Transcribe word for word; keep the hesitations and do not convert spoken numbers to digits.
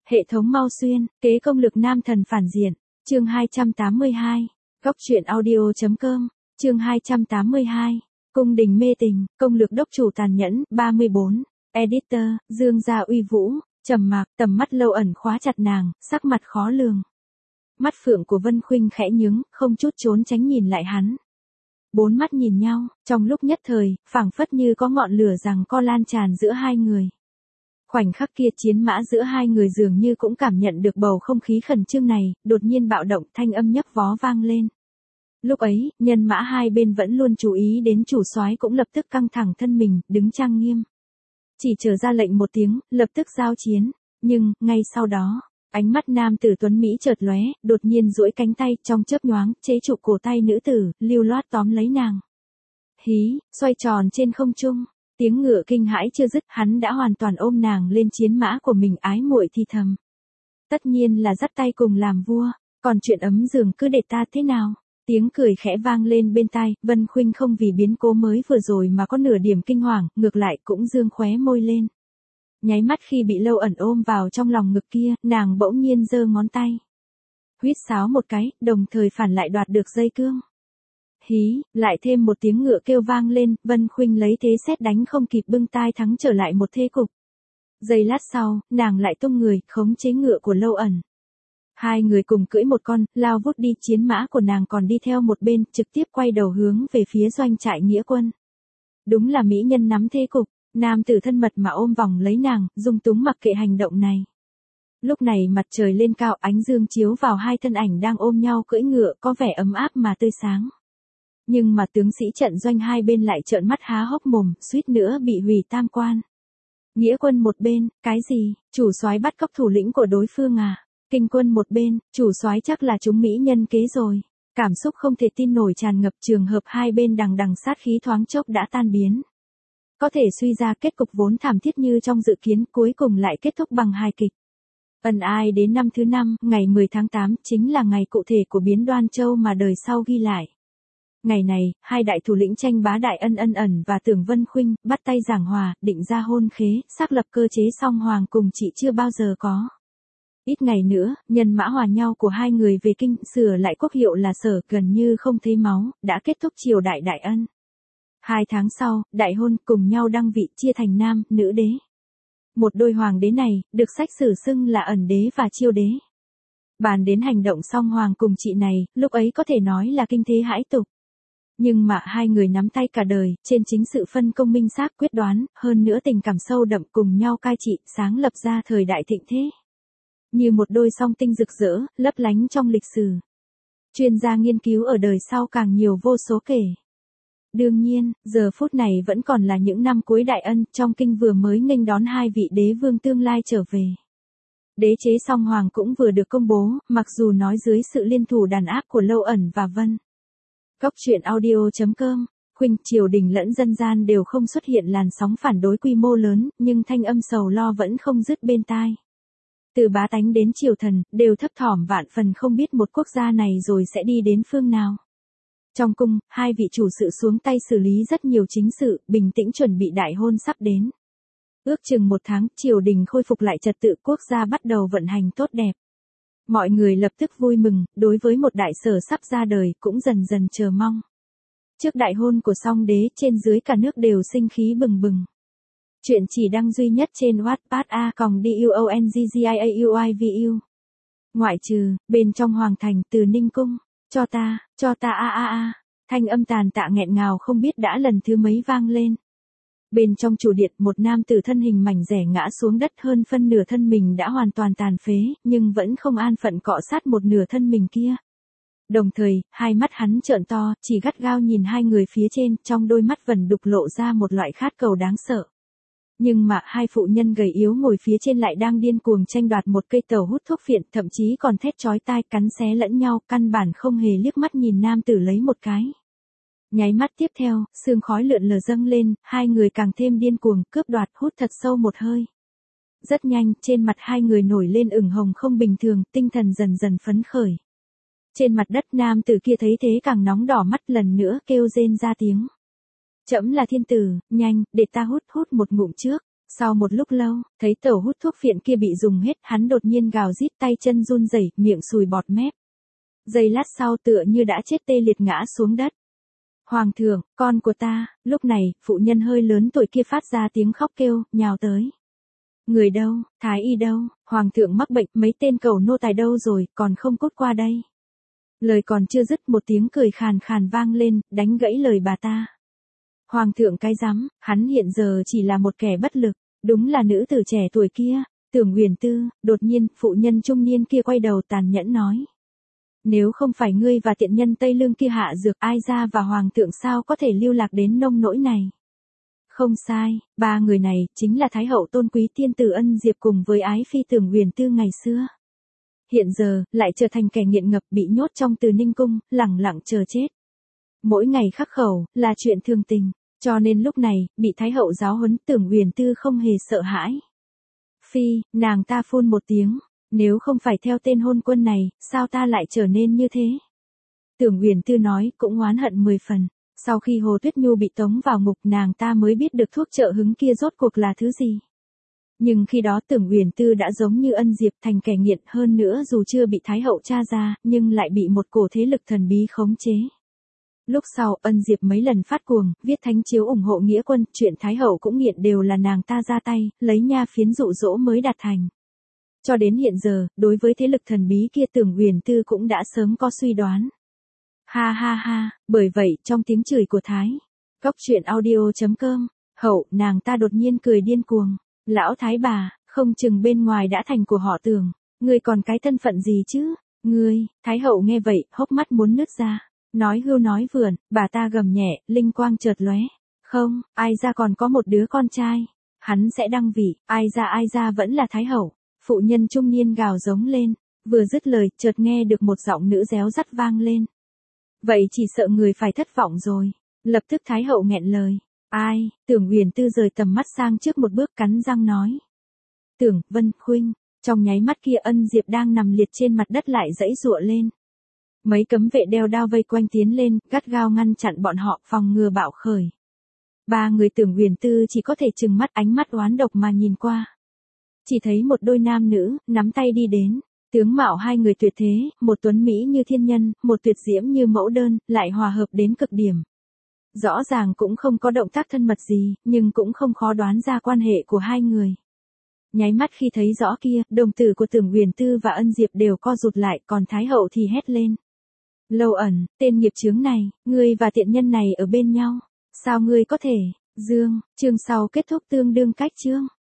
Hệ thống Mau Xuyên, kế công lực nam thần phản diện, chương hai trăm tám mươi hai, góc truyện audio.com, chương hai trăm tám mươi hai, cung đình mê tình, công lực đốc chủ tàn nhẫn, ba mươi bốn, editor, Dương gia uy vũ, trầm mặc, tầm mắt lâu ẩn khóa chặt nàng, sắc mặt khó lường. Mắt phượng của Vân Khuynh khẽ nhướng, không chút trốn tránh nhìn lại hắn. Bốn mắt nhìn nhau, trong lúc nhất thời, phảng phất như có ngọn lửa giằng co lan tràn giữa hai người. Khoảnh khắc kia chiến mã giữa hai người dường như cũng cảm nhận được bầu không khí khẩn trương này, đột nhiên bạo động, thanh âm nhấp vó vang lên. Lúc ấy, nhân mã hai bên vẫn luôn chú ý đến chủ soái cũng lập tức căng thẳng thân mình, đứng trang nghiêm. Chỉ chờ ra lệnh một tiếng, lập tức giao chiến, nhưng, ngay sau đó, ánh mắt nam tử tuấn Mỹ chợt lóe, đột nhiên duỗi cánh tay trong chớp nhoáng, chế trụ cổ tay nữ tử, lưu loát tóm lấy nàng. Hí, xoay tròn trên không trung. Tiếng ngựa kinh hãi chưa dứt, hắn đã hoàn toàn ôm nàng lên chiến mã của mình, ái muội thì thầm. Tất nhiên là dắt tay cùng làm vua, còn chuyện ấm giường cứ để ta thế nào. Tiếng cười khẽ vang lên bên tai, Vân Khuynh không vì biến cố mới vừa rồi mà có nửa điểm kinh hoàng, ngược lại cũng dương khóe môi lên. Nháy mắt khi bị lâu ẩn ôm vào trong lòng ngực kia, nàng bỗng nhiên giơ ngón tay. Huýt sáo một cái, đồng thời phản lại đoạt được dây cương. Hí, lại thêm một tiếng ngựa kêu vang lên, Vân Khuynh lấy thế sét đánh không kịp bưng tai thắng trở lại một thế cục. Giây lát sau, nàng lại tung người, khống chế ngựa của lâu ẩn. Hai người cùng cưỡi một con, lao vút đi, chiến mã của nàng còn đi theo một bên, trực tiếp quay đầu hướng về phía doanh trại nghĩa quân. Đúng là mỹ nhân nắm thế cục, nam tử thân mật mà ôm vòng lấy nàng, dung túng mặc kệ hành động này. Lúc này mặt trời lên cao, ánh dương chiếu vào hai thân ảnh đang ôm nhau cưỡi ngựa, có vẻ ấm áp mà tươi sáng. Nhưng mà tướng sĩ trận doanh hai bên lại trợn mắt há hốc mồm, suýt nữa bị hủy tam quan. Nghĩa quân một bên, cái gì, chủ soái bắt cóc thủ lĩnh của đối phương à? Kinh quân một bên, chủ soái chắc là chúng mỹ nhân kế rồi. Cảm xúc không thể tin nổi tràn ngập, trường hợp hai bên đằng đằng sát khí thoáng chốc đã tan biến. Có thể suy ra kết cục vốn thảm thiết như trong dự kiến, cuối cùng lại kết thúc bằng hài kịch. Ân ai đến năm thứ năm, ngày mười tháng tám, chính là ngày cụ thể của biến Đoan Châu mà đời sau ghi lại. Ngày này, hai đại thủ lĩnh tranh bá Đại Ân Ân Ẩn và Tưởng Vân Khuynh bắt tay giảng hòa, định ra hôn khế, xác lập cơ chế song hoàng cùng chị chưa bao giờ có. Ít ngày nữa, nhân mã hòa nhau của hai người về kinh, sửa lại quốc hiệu là Sở, gần như không thấy máu, đã kết thúc triều đại Đại Ân. Hai tháng sau, đại hôn, cùng nhau đăng vị, chia thành nam, nữ đế. Một đôi hoàng đế này, được sách sử xưng là Ẩn đế và Chiêu đế. Bàn đến hành động song hoàng cùng chị này, lúc ấy có thể nói là kinh thế hãi tục. Nhưng mà hai người nắm tay cả đời, trên chính sự phân công minh xác quyết đoán, hơn nữa tình cảm sâu đậm cùng nhau cai trị, sáng lập ra thời đại thịnh thế. Như một đôi song tinh rực rỡ, lấp lánh trong lịch sử. Chuyên gia nghiên cứu ở đời sau càng nhiều vô số kể. Đương nhiên, giờ phút này vẫn còn là những năm cuối Đại Ân, trong kinh vừa mới nghênh đón hai vị đế vương tương lai trở về. Đế chế song hoàng cũng vừa được công bố, mặc dù nói dưới sự liên thủ đàn áp của Lâu Ẩn và Vân. Góc truyện audio.com, Khuynh, triều đình lẫn dân gian đều không xuất hiện làn sóng phản đối quy mô lớn, nhưng thanh âm sầu lo vẫn không dứt bên tai. Từ bá tánh đến triều thần, đều thấp thỏm vạn phần không biết một quốc gia này rồi sẽ đi đến phương nào. Trong cung, hai vị chủ sự xuống tay xử lý rất nhiều chính sự, bình tĩnh chuẩn bị đại hôn sắp đến. Ước chừng một tháng, triều đình khôi phục lại trật tự, quốc gia bắt đầu vận hành tốt đẹp. Mọi người lập tức vui mừng, đối với một đại sở sắp ra đời, cũng dần dần chờ mong. Trước đại hôn của song đế, trên dưới cả nước đều sinh khí bừng bừng. Chuyện chỉ đăng duy nhất trên Wattpad a còng duongziauivu. Ngoại trừ, bên trong hoàng thành, từ Ninh Cung, cho ta, cho ta a a a, thanh âm tàn tạ nghẹn ngào không biết đã lần thứ mấy vang lên. Bên trong chủ điện, một nam tử thân hình mảnh rẻ ngã xuống đất, hơn phân nửa thân mình đã hoàn toàn tàn phế, nhưng vẫn không an phận cọ sát một nửa thân mình kia. Đồng thời, hai mắt hắn trợn to, chỉ gắt gao nhìn hai người phía trên, trong đôi mắt vẩn đục lộ ra một loại khát cầu đáng sợ. Nhưng mà hai phụ nhân gầy yếu ngồi phía trên lại đang điên cuồng tranh đoạt một cây tàu hút thuốc phiện, thậm chí còn thét chói tai, cắn xé lẫn nhau, căn bản không hề liếc mắt nhìn nam tử lấy một cái. Nháy mắt tiếp theo, sương khói lượn lờ dâng lên, hai người càng thêm điên cuồng, cướp đoạt, hút thật sâu một hơi. Rất nhanh, trên mặt hai người nổi lên ửng hồng không bình thường, tinh thần dần dần phấn khởi. Trên mặt đất, nam tử kia thấy thế càng nóng đỏ mắt, lần nữa kêu rên ra tiếng. Trẫm là thiên tử, nhanh, để ta hút hút một ngụm trước. Sau một lúc lâu, thấy tẩu hút thuốc phiện kia bị dùng hết, hắn đột nhiên gào rít, tay chân run rẩy, miệng sùi bọt mép. Giây lát sau tựa như đã chết tê liệt ngã xuống đất. Hoàng thượng, con của ta, lúc này, phụ nhân hơi lớn tuổi kia phát ra tiếng khóc kêu, nhào tới. Người đâu, thái y đâu, hoàng thượng mắc bệnh, mấy tên cầu nô tài đâu rồi, còn không cút qua đây. Lời còn chưa dứt một tiếng cười khàn khàn vang lên, đánh gãy lời bà ta. Hoàng thượng cái rắm, hắn hiện giờ chỉ là một kẻ bất lực, đúng là nữ tử trẻ tuổi kia, Tưởng Huyền Tư. Đột nhiên, phụ nhân trung niên kia quay đầu tàn nhẫn nói. Nếu không phải ngươi và tiện nhân Tây Lương kia hạ dược, Ai Gia và Hoàng thượng sao có thể lưu lạc đến nông nỗi này. Không sai, ba người này, chính là Thái hậu tôn quý tiên tử Ân Diệp cùng với ái phi Tưởng Huyền Tư ngày xưa. Hiện giờ, lại trở thành kẻ nghiện ngập bị nhốt trong Từ Ninh Cung, lẳng lặng chờ chết. Mỗi ngày khắc khẩu, là chuyện thường tình, cho nên lúc này, bị Thái hậu giáo huấn Tưởng Huyền Tư không hề sợ hãi. Phi, nàng ta phun một tiếng, nếu không phải theo tên hôn quân này, sao ta lại trở nên như thế? Tưởng Huyền Tư nói, cũng oán hận mười phần. Sau khi Hồ Tuyết Nhu bị tống vào ngục, nàng ta mới biết được thuốc trợ hứng kia rốt cuộc là thứ gì. Nhưng khi đó Tưởng Huyền Tư đã giống như Ân Diệp thành kẻ nghiện, hơn nữa dù chưa bị Thái hậu tra ra, nhưng lại bị một cổ thế lực thần bí khống chế. Lúc sau, Ân Diệp mấy lần phát cuồng, viết thánh chiếu ủng hộ nghĩa quân, chuyện Thái hậu cũng nghiện đều là nàng ta ra tay, lấy nha phiến dụ dỗ mới đạt thành. Cho đến hiện giờ, đối với thế lực thần bí kia Tưởng Huyền Tư cũng đã sớm có suy đoán. Ha ha ha, bởi vậy, trong tiếng chửi của Thái, Cóc truyện audio chấm com, hậu, nàng ta đột nhiên cười điên cuồng. Lão Thái bà, không chừng bên ngoài đã thành của họ Tưởng, ngươi còn cái thân phận gì chứ? Ngươi, Thái hậu nghe vậy, hốc mắt muốn nứt ra. Nói hưu nói vượn, bà ta gầm nhẹ, linh quang chợt lóe. Không, Ai Gia còn có một đứa con trai. Hắn sẽ đăng vị, Ai Gia Ai Gia vẫn là Thái hậu. Phụ nhân trung niên gào giống lên. Vừa dứt lời, chợt nghe được một giọng nữ réo rắt vang lên. Vậy chỉ sợ người phải thất vọng rồi. Lập tức Thái hậu nghẹn lời. Ai, Tưởng Huyền Tư rời tầm mắt sang trước một bước cắn răng nói. Tưởng, Vân, Khuynh. Trong nháy mắt kia Ân Diệp đang nằm liệt trên mặt đất lại giãy giụa lên. Mấy cấm vệ đeo đao vây quanh tiến lên, gắt gao ngăn chặn bọn họ, phòng ngừa bạo khởi. Ba người Tưởng Huyền Tư chỉ có thể trừng mắt, ánh mắt oán độc mà nhìn qua. Chỉ thấy một đôi nam nữ, nắm tay đi đến. Tướng mạo hai người tuyệt thế, một tuấn mỹ như thiên nhân, một tuyệt diễm như mẫu đơn, lại hòa hợp đến cực điểm. Rõ ràng cũng không có động tác thân mật gì, nhưng cũng không khó đoán ra quan hệ của hai người. Nháy mắt khi thấy rõ kia, đồng tử của Tưởng Huyền Tư và Ân Diệp đều co rụt lại, còn Thái hậu thì hét lên. Lâu Ẩn, tên nghiệp chướng này, ngươi và tiện nhân này ở bên nhau. Sao ngươi có thể? Dương, chương sau kết thúc tương đương cách chương.